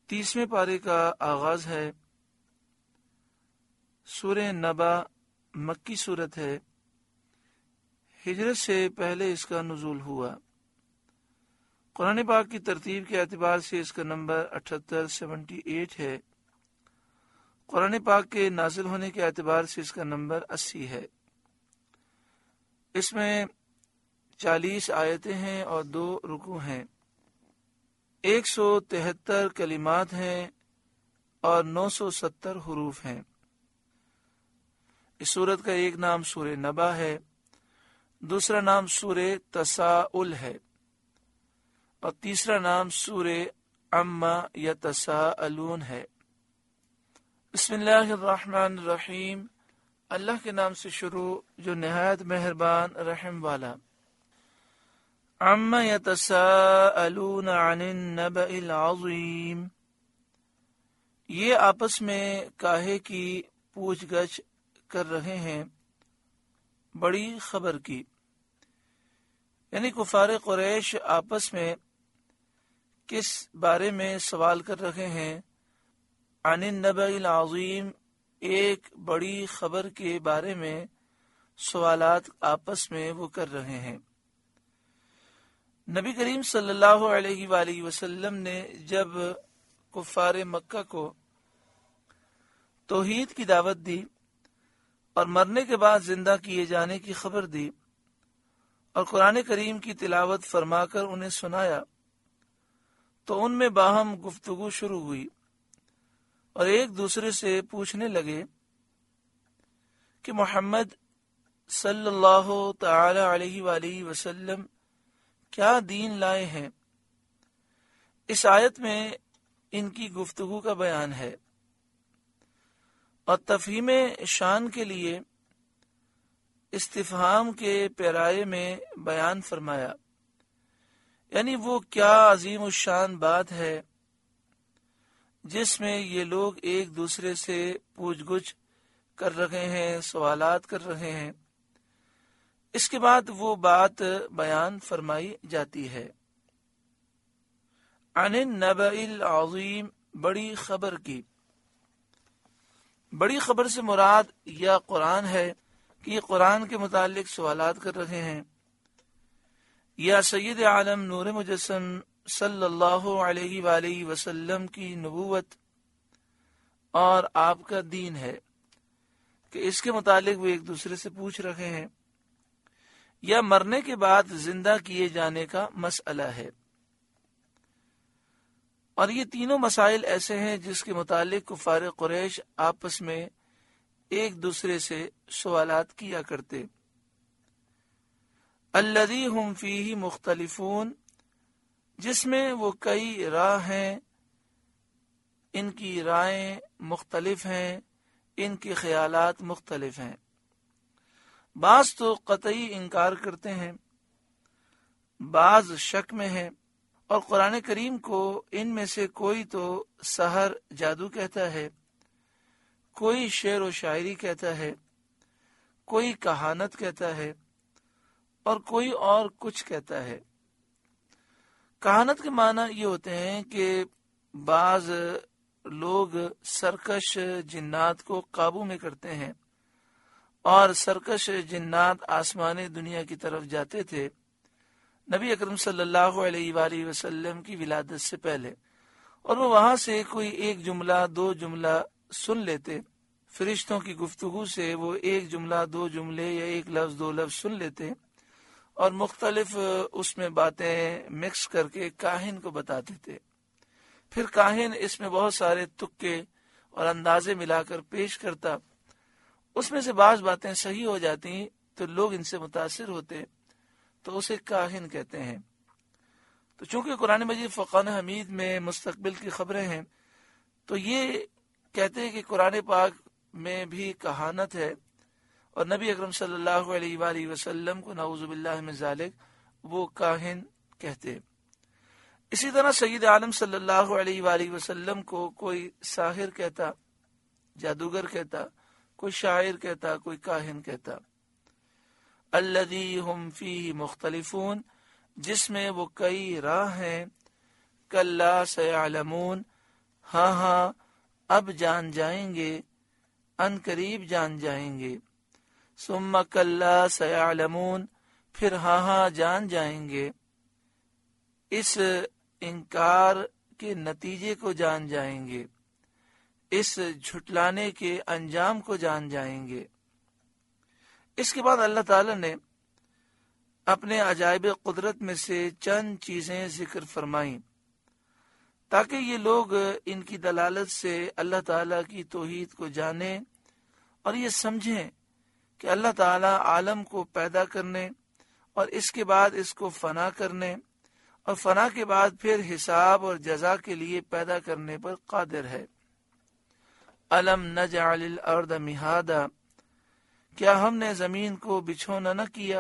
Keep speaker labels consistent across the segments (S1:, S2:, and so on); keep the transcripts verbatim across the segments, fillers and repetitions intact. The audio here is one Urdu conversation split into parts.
S1: تیسویں پارے کا آغاز ہے۔ سورہ نبا مکی صورت ہے، ہجرت سے پہلے اس کا نزول ہوا۔ قرآن پاک کی ترتیب کے اعتبار سے اس کا نمبر اٹھہتر سیونٹی ایٹ ہے۔ قرآن پاک کے نازل ہونے کے اعتبار سے اس کا نمبر اسی ہے۔ اس میں چالیس آیتیں ہیں اور دو رکوع ہیں، ایک سو تہتر کلمات ہیں اور نو سو ستر حروف ہیں۔ اس سورت کا ایک نام سورہ نبا ہے، دوسرا نام سورہ تساؤل ہے اور تیسرا نام سورہ عما یتساءلون ہے۔ بسم اللہ الرحمن الرحیم، اللہ کے نام سے شروع جو نہایت مہربان رحم والا۔ عما یتساءلون عن النبأ العظیم، یہ آپس میں کاہے کی پوچھ گچھ کر رہے ہیں بڑی خبر کی، یعنی کفار قریش آپس میں کس بارے میں سوال کر رہے ہیں؟ عن النبأ العظیم، ایک بڑی خبر کے بارے میں سوالات آپس میں وہ کر رہے ہیں۔ نبی کریم صلی اللہ علیہ وآلہ وسلم نے جب کفار مکہ کو توحید کی دعوت دی اور مرنے کے بعد زندہ کیے جانے کی خبر دی اور قرآن کریم کی تلاوت فرما کر انہیں سنایا، تو ان میں باہم گفتگو شروع ہوئی اور ایک دوسرے سے پوچھنے لگے کہ محمد صلی اللہ تعالی علیہ وآلہ وسلم کیا دین لائے ہیں؟ اس آیت میں ان کی گفتگو کا بیان ہے اور تفہیم شان کے لیے استفہام کے پیرائے میں بیان فرمایا، یعنی وہ کیا عظیم الشان بات ہے جس میں یہ لوگ ایک دوسرے سے پوچھ گچھ کر رہے ہیں، سوالات کر رہے ہیں۔ اس کے بعد وہ بات بیان فرمائی جاتی ہے۔ عن النبأ العظیم، بڑی خبر کی۔ بڑی خبر سے مراد یا قرآن ہے کہ یہ قرآن کے متعلق سوالات کر رہے ہیں، یا سید عالم نور مجسم صلی اللہ علیہ وآلہ وسلم کی نبوت اور آپ کا دین ہے کہ اس کے متعلق وہ ایک دوسرے سے پوچھ رہے ہیں، یا مرنے کے بعد زندہ کیے جانے کا مسئلہ ہے۔ اور یہ تینوں مسائل ایسے ہیں جس کے متعلق کفار قریش آپس میں ایک دوسرے سے سوالات کیا کرتے۔ الذی ہم فیہ مختلفون، جس میں وہ کئی راہ ہیں، ان کی رائیں مختلف ہیں، ان کے خیالات مختلف ہیں۔ بعض تو قطعی انکار کرتے ہیں، بعض شک میں ہیں، اور قرآن کریم کو ان میں سے کوئی تو سحر جادو کہتا ہے، کوئی شعر و شاعری کہتا ہے، کوئی کہانت کہتا ہے اور کوئی اور کچھ کہتا ہے۔ کہانت کے معنی یہ ہوتے ہیں کہ بعض لوگ سرکش جنات کو قابو میں کرتے ہیں اور سرکش جنات آسمان دنیا کی طرف جاتے تھے نبی اکرم صلی اللہ علیہ وآلہ وسلم کی ولادت سے پہلے، اور وہ وہاں سے کوئی ایک جملہ دو جملہ سن لیتے، فرشتوں کی گفتگو سے وہ ایک جملہ دو جملے یا ایک لفظ دو لفظ سن لیتے اور مختلف اس میں باتیں مکس کر کے کاہن کو بتاتے تھے۔ پھر کاہن اس میں بہت سارے تکے اور اندازے ملا کر پیش کرتا، اس میں سے بعض باتیں صحیح ہو جاتی تو لوگ ان سے متاثر ہوتے، تو اسے کاہن کہتے ہیں۔ تو چونکہ قرآن مجید فرقان حمید میں مستقبل کی خبریں ہیں، تو یہ کہتے ہیں کہ قرآن پاک میں بھی کہانت ہے، اور نبی اکرم صلی اللہ علیہ وآلہ وسلم کو نعوذ باللہ من ذالک وہ کاہن کہتے۔ اسی طرح سید عالم صلی اللہ علیہ وآلہ وسلم کو کوئی ساحر کہتا، جادوگر کہتا، کوئی شاعر کہتا، کوئی کاہن کہتا۔ الذی ہم فیہ مختلفون، جس میں وہ کئی راہ ہیں۔ کلا سیعلمون، ہاں ہاں اب جان جائیں گے، ان قریب جان جائیں گے۔ ثم کلا سیعلمون، پھر ہاں ہاں جان جائیں گے، اس انکار کے نتیجے کو جان جائیں گے، اس جھٹلانے کے انجام کو جان جائیں گے۔ اس کے بعد اللہ تعالی نے اپنے عجائب قدرت میں سے چند چیزیں ذکر فرمائیں تاکہ یہ لوگ ان کی دلالت سے اللہ تعالی کی توحید کو جانیں اور یہ سمجھیں کہ اللہ تعالی عالم کو پیدا کرنے اور اس کے بعد اس کو فنا کرنے اور فنا کے بعد پھر حساب اور جزا کے لیے پیدا کرنے پر قادر ہے۔ الم نجعل الارض مہادا، کیا ہم نے زمین کو بچھونا نہ کیا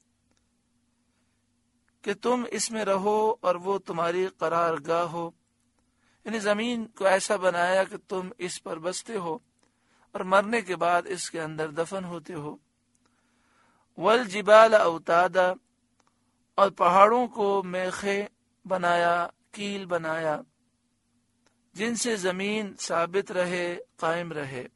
S1: کہ تم اس میں رہو اور وہ تمہاری قرار گاہ ہو، یعنی زمین کو ایسا بنایا کہ تم اس پر بستے ہو اور مرنے کے بعد اس کے اندر دفن ہوتے ہو۔ والجبال اوتادا، اور پہاڑوں کو میخیں بنایا، کیل بنایا جن سے زمین ثابت رہے، قائم رہے۔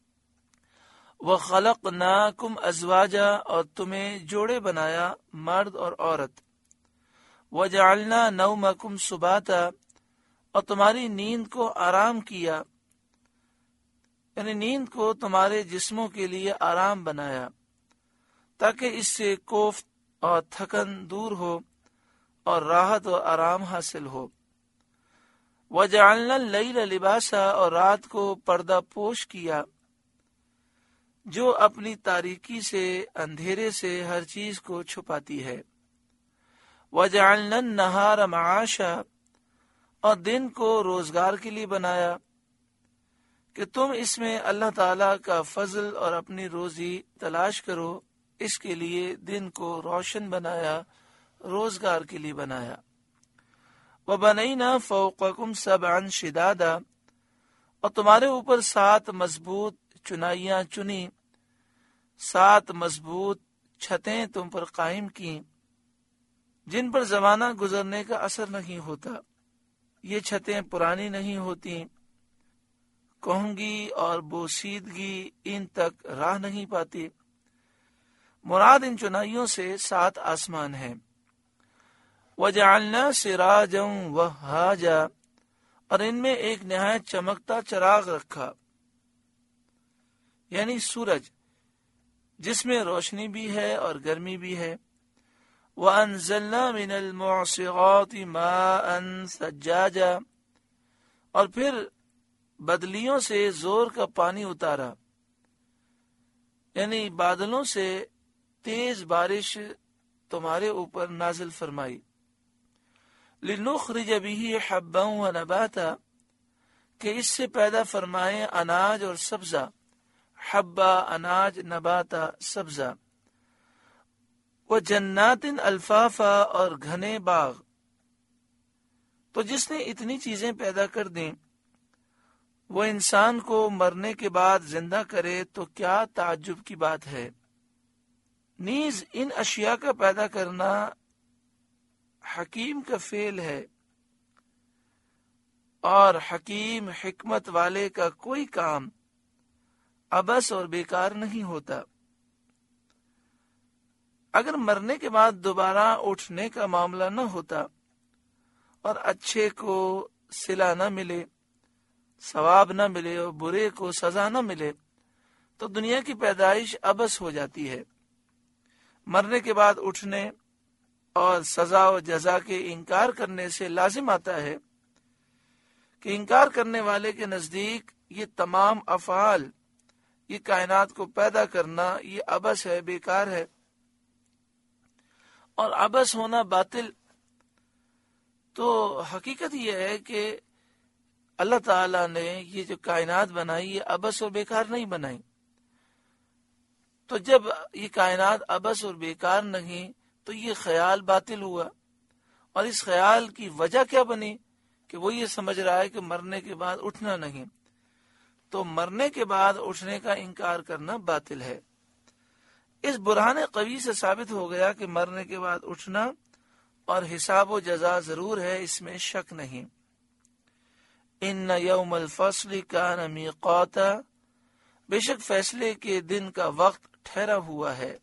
S1: وخلقناکم ازواجا، اور تمہیں جوڑے بنایا، مرد اور عورت۔ وجعلنا نومکم سباتا، اور تمہاری نیند کو آرام کیا، یعنی نیند کو تمہارے جسموں کے لیے آرام بنایا تاکہ اس سے کوفت اور تھکن دور ہو اور راحت و آرام حاصل ہو۔ وجعلنا اللیل لباسا، اور رات کو پردہ پوش کیا جو اپنی تاریکی سے، اندھیرے سے ہر چیز کو چھپاتی ہے۔ وجعلنا النہار معاشا، اور دن کو روزگار کے لیے بنایا کہ تم اس میں اللہ تعالی کا فضل اور اپنی روزی تلاش کرو، اس کے لیے دن کو روشن بنایا، روزگار کے لیے بنایا۔ وَبَنَيْنَا فَوْقَكُمْ سَبْعًا شِدَادًا، اور تمہارے اوپر سات مضبوط چنائیاں چنی، سات مضبوط چھتیں تم پر قائم کی جن پر زمانہ گزرنے کا اثر نہیں ہوتا، یہ چھتیں پرانی نہیں ہوتی، کہنگی اور بوسیدگی ان تک راہ نہیں پاتی۔ مراد ان چنائیوں سے سات آسمان ہیں۔ وَجَعَلْنَا سِرَاجًا وَهَّاجًا، اور ان میں ایک نہایت چمکتا چراغ رکھا، یعنی سورج، جس میں روشنی بھی ہے اور گرمی بھی ہے۔ وَأَنزَلْنَا مِنَ الْمُعْصِرَاتِ مَاءً ثَجَّاجًا، اور پھر بدلیوں سے زور کا پانی اتارا، یعنی بادلوں سے تیز بارش تمہارے اوپر نازل فرمائی۔ لِنُخْرِجَ بِهِ حَبًّا وَنَبَاتًا، کہ اس سے پیدا فرمائے اناج اور سبزہ، حبہ اناج، نباتا سبزہ۔ وَجَنَّاتٍ الْفَافًا، اور گھنے باغ۔ تو جس نے اتنی چیزیں پیدا کر دیں وہ انسان کو مرنے کے بعد زندہ کرے تو کیا تعجب کی بات ہے۔ نیز ان اشیاء کا پیدا کرنا حکیم کا فعل ہے، اور حکیم حکمت والے کا کوئی کام عبث اور بیکار نہیں ہوتا۔ اگر مرنے کے بعد دوبارہ اٹھنے کا معاملہ نہ ہوتا اور اچھے کو صلہ نہ ملے، ثواب نہ ملے، اور برے کو سزا نہ ملے، تو دنیا کی پیدائش عبث ہو جاتی ہے۔ مرنے کے بعد اٹھنے اور سزا و جزا کے انکار کرنے سے لازم آتا ہے کہ انکار کرنے والے کے نزدیک یہ تمام افعال، یہ کائنات کو پیدا کرنا، یہ عبث ہے، بیکار ہے، اور عبث ہونا باطل۔ تو حقیقت یہ ہے کہ اللہ تعالیٰ نے یہ جو کائنات بنائی یہ عبث اور بیکار نہیں بنائی۔ تو جب یہ کائنات عبث اور بیکار نہیں تو یہ خیال باطل ہوا، اور اس خیال کی وجہ کیا بنی کہ وہ یہ سمجھ رہا ہے کہ مرنے کے بعد اٹھنا نہیں، تو مرنے کے بعد اٹھنے کا انکار کرنا باطل ہے۔ اس برہان قوی سے ثابت ہو گیا کہ مرنے کے بعد اٹھنا اور حساب و جزا ضرور ہے، اس میں شک نہیں۔ ان یوم الفصل کان میقاتا، بے شک فیصلے کے دن کا وقت ٹھہرا ہوا ہے،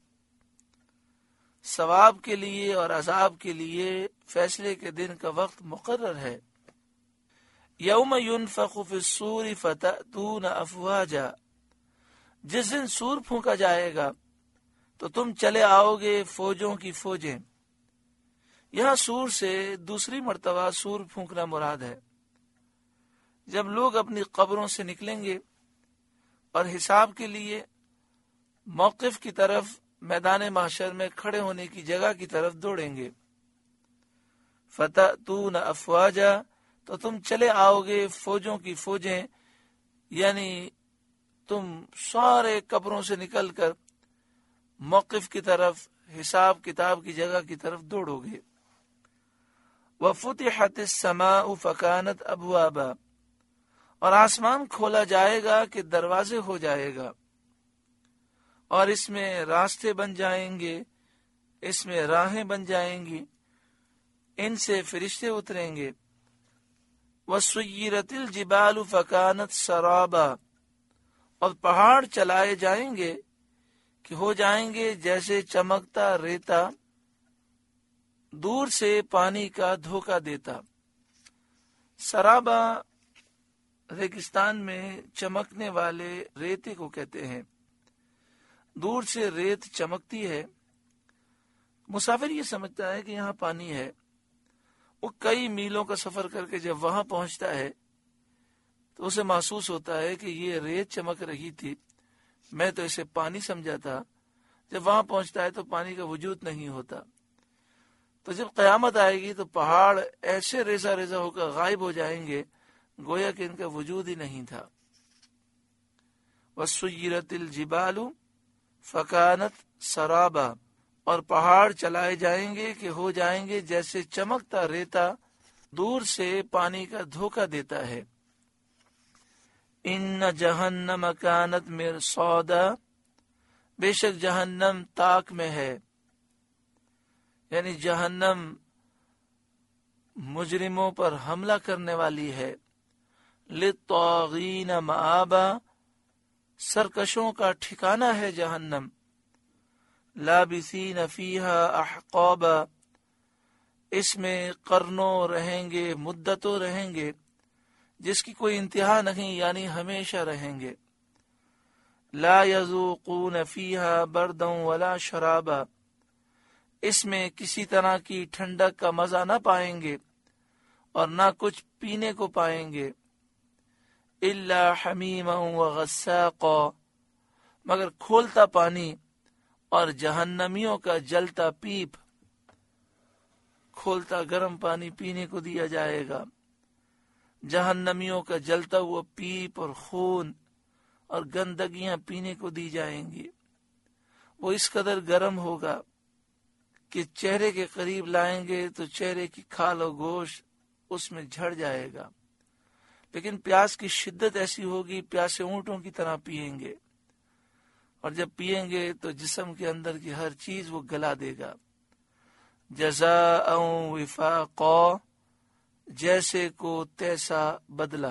S1: ثواب کے لیے اور عذاب کے لیے فیصلے کے دن کا وقت مقرر ہے۔ یوم ینفخ فی الصور فتأتون افواجا، جس دن سور پھونکا جائے گا تو تم چلے آؤ گے فوجوں کی فوجیں۔ یہاں سور سے دوسری مرتبہ سور پھونکنا مراد ہے۔ جب لوگ اپنی قبروں سے نکلیں گے اور حساب کے لیے موقف کی طرف، میدان محشر میں کھڑے ہونے کی جگہ کی طرف دوڑیں گے، فتأتون افواجا، تو تم چلے آؤ گے فوجوں کی فوجیں، یعنی تم سارے قبروں سے نکل کر موقف کی طرف، حساب کتاب کی جگہ کی طرف دوڑو گے۔ وَفُتِحَتِ السَّمَاءُ فَكَانَتْ أَبْوَابًا، اور آسمان کھولا جائے گا کہ دروازے ہو جائے گا، اور اس میں راستے بن جائیں گے، اس میں راہیں بن جائیں گی، ان سے فرشتے اتریں گے۔ وَسُيِّرَتِ الْجِبَالُ فَكَانَتْ سَرَابًا، اور پہاڑ چلائے جائیں گے کہ ہو جائیں گے جیسے چمکتا ریتا، دور سے پانی کا دھوکہ دیتا۔ سرابا ریگستان میں چمکنے والے ریتے کو کہتے ہیں، دور سے ریت چمکتی ہے، مسافر یہ سمجھتا ہے کہ یہاں پانی ہے، وہ کئی میلوں کا سفر کر کے جب وہاں پہنچتا ہے تو اسے محسوس ہوتا ہے کہ یہ ریت چمک رہی تھی، میں تو اسے پانی سمجھا تھا۔ جب وہاں پہنچتا ہے تو پانی کا وجود نہیں ہوتا۔ تو جب قیامت آئے گی تو پہاڑ ایسے ریزہ ریزہ ہو کر غائب ہو جائیں گے، گویا کہ ان کا وجود ہی نہیں تھا۔ وَسُيِّرَتِ الْجِبَالُ فَكَانَتْ سَرَابًا، اور پہاڑ چلائے جائیں گے کہ ہو جائیں گے جیسے چمکتا ریتا، دور سے پانی کا دھوکہ دیتا ہے۔ ان جہنم کانت مرصادا، بے شک جہنم تاک میں ہے، یعنی جہنم مجرموں پر حملہ کرنے والی ہے۔ للطاغین مآبا، سرکشوں کا ٹھکانہ ہے جہنم۔ لابثین فیہا احقابا، اس میں قرنوں رہیں گے، مدتوں رہیں گے، جس کی کوئی انتہا نہیں، یعنی ہمیشہ رہیں گے۔ لا یذوقون فیہا بردا ولا شرابا، اس میں کسی طرح کی ٹھنڈک کا مزہ نہ پائیں گے اور نہ کچھ پینے کو پائیں گے۔ الا حمیما وغساقا، مگر کھولتا پانی اور جہنمیوں کا جلتا پیپ، کھولتا گرم پانی پینے کو دیا جائے گا، جہنمیوں کا جلتا ہوا پیپ اور خون اور گندگیاں پینے کو دی جائیں گی۔ وہ اس قدر گرم ہوگا کہ چہرے کے قریب لائیں گے تو چہرے کی کھال و گوشت اس میں جھڑ جائے گا، لیکن پیاس کی شدت ایسی ہوگی پیاسے اونٹوں کی طرح پیئیں گے، اور جب پیئیں گے تو جسم کے اندر کی ہر چیز وہ گلا دے گا۔ جزاء وفاقا، جیسے کو تیسا بدلہ،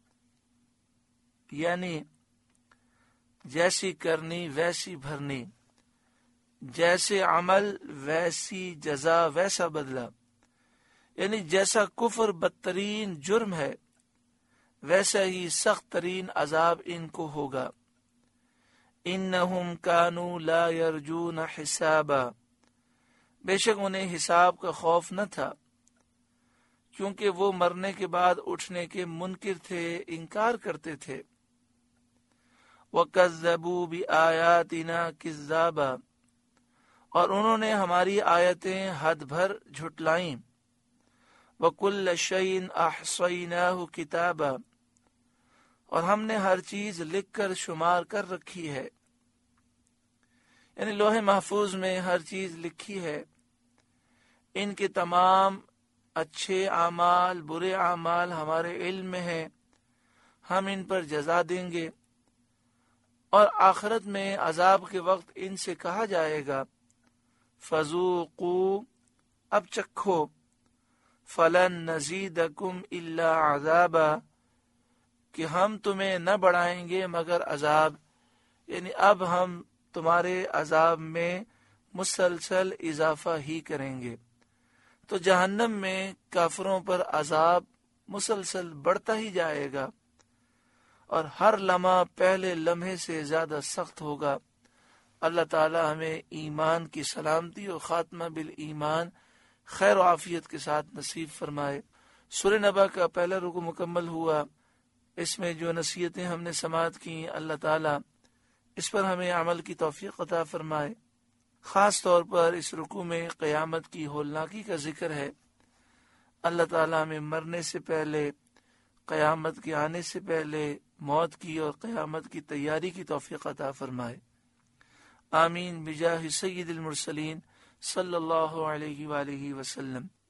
S1: یعنی جیسی کرنی ویسی بھرنی، جیسے عمل ویسی جزا ویسا بدلہ، یعنی جیسا کفر بدترین جرم ہے ویسا ہی سخت ترین عذاب ان کو ہوگا۔ انہم کانوا لا یرجون حسابا، بے شک انہیں حساب کا خوف نہ تھا، کیونکہ وہ مرنے کے بعد اٹھنے کے منکر تھے، انکار کرتے تھے۔ وَكَذَّبُوا بِآيَاتِنَا كِذَّابًا، اور انہوں نے ہماری آیتیں حد بھر جھٹلائیں۔ وَكُلَّ شَيْءٍ أَحْصَيْنَاهُ كِتَابًا، اور ہم نے ہر چیز لکھ کر شمار کر رکھی ہے، یعنی لوح محفوظ میں ہر چیز لکھی ہے۔ ان کے تمام اچھے اعمال برے اعمال ہمارے علم میں ہیں، ہم ان پر جزا دیں گے۔ اور آخرت میں عذاب کے وقت ان سے کہا جائے گا فذوقوا، اب چکھو، فلن نزیدکم الا عذابا، کہ ہم تمہیں نہ بڑھائیں گے مگر عذاب، یعنی اب ہم تمہارے عذاب میں مسلسل اضافہ ہی کریں گے۔ تو جہنم میں کافروں پر عذاب مسلسل بڑھتا ہی جائے گا اور ہر لمحہ پہلے لمحے سے زیادہ سخت ہوگا۔ اللہ تعالی ہمیں ایمان کی سلامتی اور خاتمہ بالایمان خیر و عافیت کے ساتھ نصیب فرمائے۔ سورہ نبا کا پہلا رکوع مکمل ہوا۔ اس میں جو نصیحتیں ہم نے سماعت کی، اللہ تعالی اس پر ہمیں عمل کی توفیق عطا فرمائے۔ خاص طور پر اس رکوع میں قیامت کی ہولناکی کا ذکر ہے۔ اللہ تعالی ہمیں مرنے سے پہلے، قیامت کے آنے سے پہلے موت کی اور قیامت کی تیاری کی توفیق عطا فرمائے۔ آمین بجاہ سید المرسلین صلی اللہ علیہ وآلہ وسلم۔